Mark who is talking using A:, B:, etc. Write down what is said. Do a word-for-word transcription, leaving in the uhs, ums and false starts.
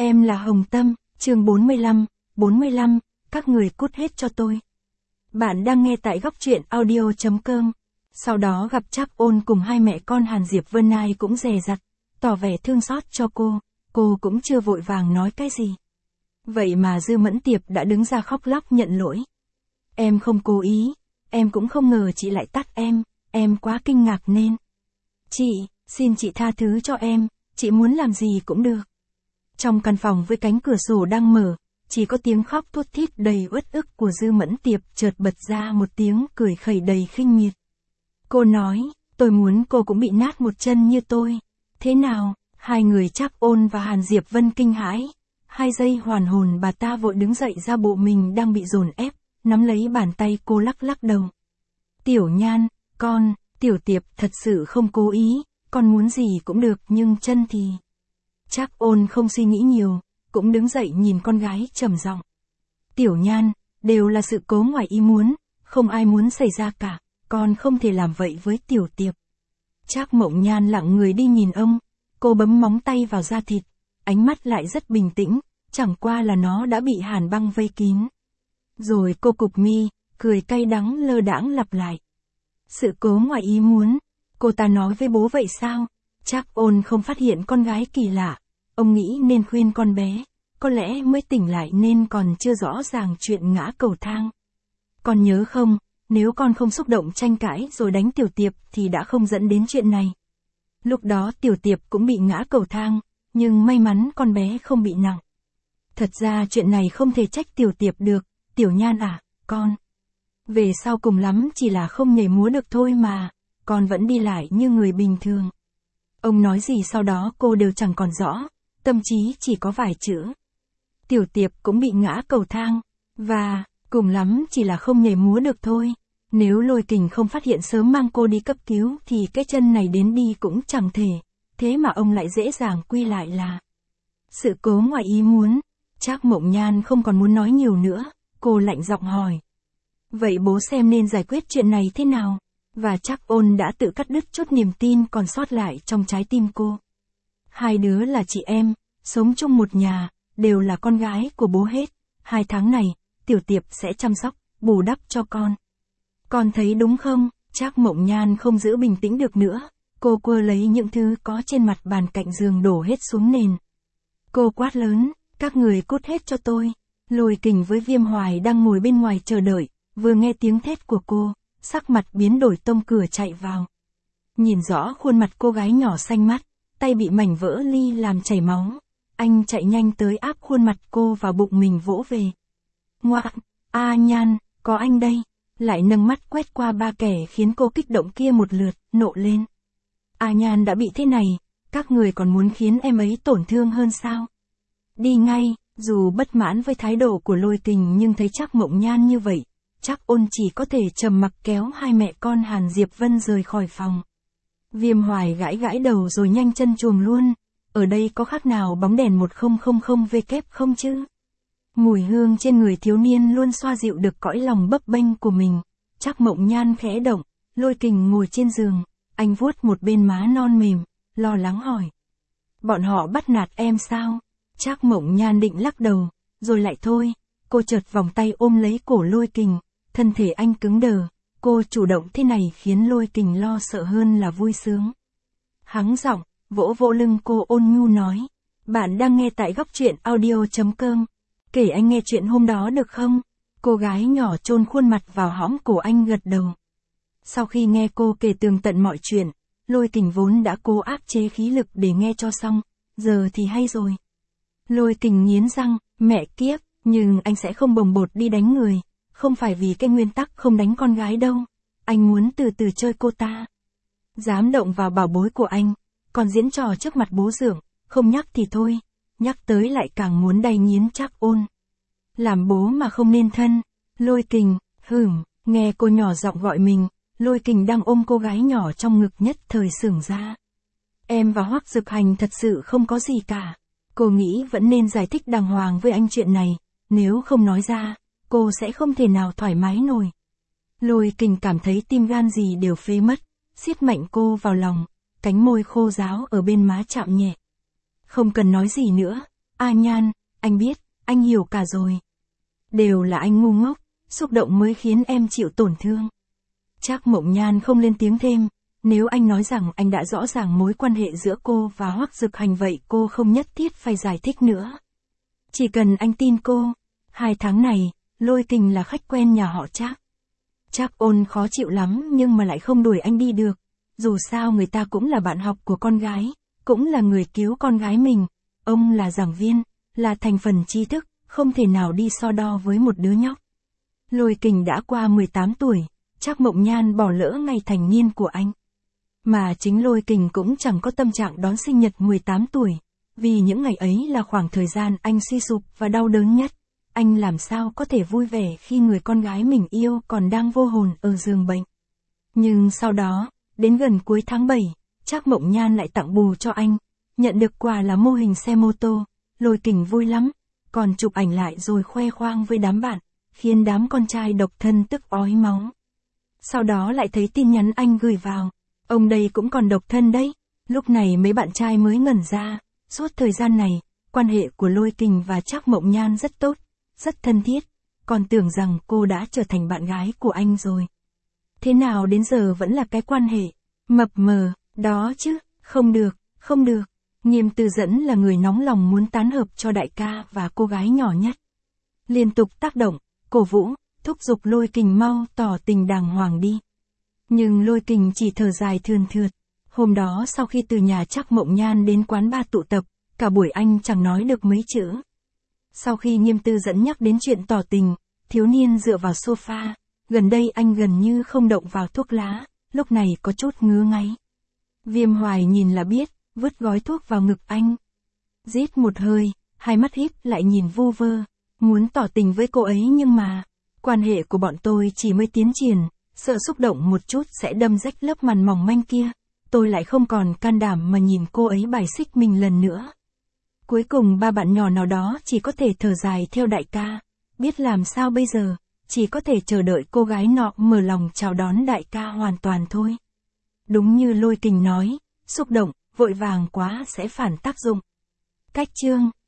A: Em là Hồng Tâm, chương bốn mươi lăm, bốn mươi lăm, các người cút hết cho tôi. Bạn đang nghe tại góc truyện audio chấm com. Sau đó gặp Trác Ôn cùng hai mẹ con Hàn Diệp Vân ai cũng dè dặt, tỏ vẻ thương xót cho cô, cô cũng chưa vội vàng nói cái gì. Vậy mà Dư Mẫn Tiệp đã đứng ra khóc lóc nhận lỗi. Em không cố ý, em cũng không ngờ chị lại tát em, em quá kinh ngạc nên. Chị, xin chị tha thứ cho em, chị muốn làm gì cũng được. Trong căn phòng với cánh cửa sổ đang mở, chỉ có tiếng khóc thút thít đầy uất ức của Dư Mẫn Tiệp chợt bật ra một tiếng cười khẩy đầy khinh miệt. Cô nói, tôi muốn cô cũng bị nát một chân như tôi. Thế nào? Hai người Trác Ôn và Hàn Diệp Vân kinh hãi. Hai giây hoàn hồn bà ta vội đứng dậy ra bộ mình đang bị dồn ép, nắm lấy bàn tay cô lắc lắc đầu. Tiểu Nhan, con, Tiểu Tiệp thật sự không cố ý, con muốn gì cũng được nhưng chân thì... Trác Ôn không suy nghĩ nhiều, cũng đứng dậy nhìn con gái trầm giọng. Tiểu Nhan, đều là sự cố ngoài ý muốn, không ai muốn xảy ra cả, con không thể làm vậy với Tiểu Tiệp. Trác Mộng Nhan lặng người đi nhìn ông, cô bấm móng tay vào da thịt, ánh mắt lại rất bình tĩnh, chẳng qua là nó đã bị hàn băng vây kín. Rồi cô cụp mi, cười cay đắng lơ đãng lặp lại. Sự cố ngoài ý muốn, cô ta nói với bố vậy sao? Trác Ôn không phát hiện con gái kỳ lạ, ông nghĩ nên khuyên con bé, có lẽ mới tỉnh lại nên còn chưa rõ ràng chuyện ngã cầu thang. Con nhớ không, nếu con không xúc động tranh cãi rồi đánh Tiểu Tiệp thì đã không dẫn đến chuyện này. Lúc đó Tiểu Tiệp cũng bị ngã cầu thang, nhưng may mắn con bé không bị nặng. Thật ra chuyện này không thể trách Tiểu Tiệp được, Tiểu Nhan à, con. Về sau cùng lắm chỉ là không nhảy múa được thôi mà, con vẫn đi lại như người bình thường. Ông nói gì sau đó cô đều chẳng còn rõ, tâm trí chỉ có vài chữ. Tiểu Tiệp cũng bị ngã cầu thang, và, cùng lắm chỉ là không nhảy múa được thôi. Nếu Lôi Kình không phát hiện sớm mang cô đi cấp cứu thì cái chân này đến đi cũng chẳng thể, thế mà ông lại dễ dàng quy lại là sự cố ngoài ý muốn. Trác Mộng Nhan không còn muốn nói nhiều nữa, cô lạnh giọng hỏi. Vậy bố xem nên giải quyết chuyện này thế nào? Và Trác Ôn đã tự cắt đứt chút niềm tin còn sót lại trong trái tim cô. Hai đứa là chị em, sống chung một nhà, đều là con gái của bố hết. Hai tháng này, Tiểu Tiệp sẽ chăm sóc, bù đắp cho con. Con thấy đúng không? Trác Mộng Nhan không giữ bình tĩnh được nữa. Cô quơ lấy những thứ có trên mặt bàn cạnh giường đổ hết xuống nền. Cô quát lớn, các người cút hết cho tôi. Lôi Kình với Viêm Hoài đang ngồi bên ngoài chờ đợi, vừa nghe tiếng thét của cô, sắc mặt biến đổi tông cửa chạy vào. Nhìn rõ khuôn mặt cô gái nhỏ xanh mắt, tay bị mảnh vỡ ly làm chảy máu. Anh chạy nhanh tới áp khuôn mặt cô vào bụng mình vỗ về. Ngoạc, a Nhan, có anh đây. Lại nâng mắt quét qua ba kẻ khiến cô kích động kia một lượt, nộ lên. A Nhan đã bị thế này, các người còn muốn khiến em ấy tổn thương hơn sao? Đi ngay. Dù bất mãn với thái độ của Lôi Kình nhưng thấy Trác Mộng Nhan như vậy, Trác Ôn chỉ có thể trầm mặc kéo hai mẹ con Hàn Diệp Vân rời khỏi phòng. Viêm Hoài gãi gãi đầu rồi nhanh chân chuồng luôn. Ở đây có khác nào bóng đèn một không không không W không chứ? Mùi hương trên người thiếu niên luôn xoa dịu được cõi lòng bấp bênh của mình. Trác Mộng Nhan khẽ động, Lôi Kình ngồi trên giường, anh vuốt một bên má non mềm, lo lắng hỏi. Bọn họ bắt nạt em sao? Trác Mộng Nhan định lắc đầu, rồi lại thôi. Cô chợt vòng tay ôm lấy cổ Lôi Kình, thân thể anh cứng đờ. Cô chủ động thế này khiến Lôi Kình lo sợ hơn là vui sướng. Hắng giọng, vỗ vỗ lưng cô ôn nhu nói. Bạn đang nghe tại góc truyện audio chấm com. Kể anh nghe chuyện hôm đó được không? Cô gái nhỏ chôn khuôn mặt vào hõm cổ anh gật đầu. Sau khi nghe cô kể tường tận mọi chuyện, Lôi Kình vốn đã cố áp chế khí lực để nghe cho xong, giờ thì hay rồi. Lôi Kình nghiến răng, mẹ kiếp, nhưng anh sẽ không bồng bột đi đánh người, không phải vì cái nguyên tắc không đánh con gái đâu, anh muốn từ từ chơi cô ta. Dám động vào bảo bối của anh, còn diễn trò trước mặt bố dượng, không nhắc thì thôi, nhắc tới lại càng muốn đày nghiến Trác Ôn. Làm bố mà không nên thân. Lôi Kình, hửm, nghe cô nhỏ giọng gọi mình, Lôi Kình đang ôm cô gái nhỏ trong ngực nhất thời sửng ra. Em và Hoắc Dực Hành thật sự không có gì cả. Cô nghĩ vẫn nên giải thích đàng hoàng với anh chuyện này, nếu không nói ra, cô sẽ không thể nào thoải mái nổi. Lôi Kình cảm thấy tim gan gì đều phế mất, siết mạnh cô vào lòng, cánh môi khô ráo ở bên má chạm nhẹ. Không cần nói gì nữa, A Nhan, anh biết, anh hiểu cả rồi. Đều là anh ngu ngốc, xúc động mới khiến em chịu tổn thương. Trác Mộng Nhan không lên tiếng thêm, nếu anh nói rằng anh đã rõ ràng mối quan hệ giữa cô và Hoắc Dực Hành vậy cô không nhất thiết phải giải thích nữa. Chỉ cần anh tin cô, hai tháng này, Lôi Kình là khách quen nhà họ Trác. Trác Ôn khó chịu lắm nhưng mà lại không đuổi anh đi được, dù sao người ta cũng là bạn học của con gái, cũng là người cứu con gái mình, ông là giảng viên, là thành phần tri thức, không thể nào đi so đo với một đứa nhóc. Lôi Kình đã qua mười tám tuổi, Trác Mộng Nhan bỏ lỡ ngày thành niên của anh. Mà chính Lôi Kình cũng chẳng có tâm trạng đón sinh nhật mười tám tuổi, vì những ngày ấy là khoảng thời gian anh suy sụp và đau đớn nhất. Anh làm sao có thể vui vẻ khi người con gái mình yêu còn đang vô hồn ở giường bệnh. Nhưng sau đó, đến gần cuối tháng bảy, Trác Mộng Nhan lại tặng bù cho anh, nhận được quà là mô hình xe mô tô. Lôi Kình vui lắm, còn chụp ảnh lại rồi khoe khoang với đám bạn, khiến đám con trai độc thân tức ói máu. Sau đó lại thấy tin nhắn anh gửi vào, ông đây cũng còn độc thân đấy. Lúc này mấy bạn trai mới ngẩn ra, suốt thời gian này, quan hệ của Lôi Kình và Trác Mộng Nhan rất tốt, rất thân thiết, còn tưởng rằng cô đã trở thành bạn gái của anh rồi. Thế nào đến giờ vẫn là cái quan hệ mập mờ đó chứ, không được, không được. Nghiêm Tư Dẫn là người nóng lòng muốn tán hợp cho đại ca và cô gái nhỏ nhất. Liên tục tác động, cổ vũ, thúc giục Lôi Kình mau tỏ tình đàng hoàng đi. Nhưng Lôi Kình chỉ thở dài thườn thượt. Hôm đó sau khi từ nhà Trác Mộng Nhan đến quán bar tụ tập, cả buổi anh chẳng nói được mấy chữ. Sau khi Nghiêm Tư Dẫn nhắc đến chuyện tỏ tình, thiếu niên dựa vào sofa, gần đây anh gần như không động vào thuốc lá, lúc này có chút ngứa ngáy. Viêm Hoài nhìn là biết, vứt gói thuốc vào ngực anh. Rít một hơi, hai mắt híp lại nhìn vu vơ, muốn tỏ tình với cô ấy nhưng mà, quan hệ của bọn tôi chỉ mới tiến triển, sợ xúc động một chút sẽ đâm rách lớp màn mỏng manh kia, tôi lại không còn can đảm mà nhìn cô ấy bài xích mình lần nữa. Cuối cùng ba bạn nhỏ nào đó chỉ có thể thở dài theo đại ca, biết làm sao bây giờ, chỉ có thể chờ đợi cô gái nọ mở lòng chào đón đại ca hoàn toàn thôi. Đúng như Lôi Kình nói, xúc động, vội vàng quá sẽ phản tác dụng. Cách chương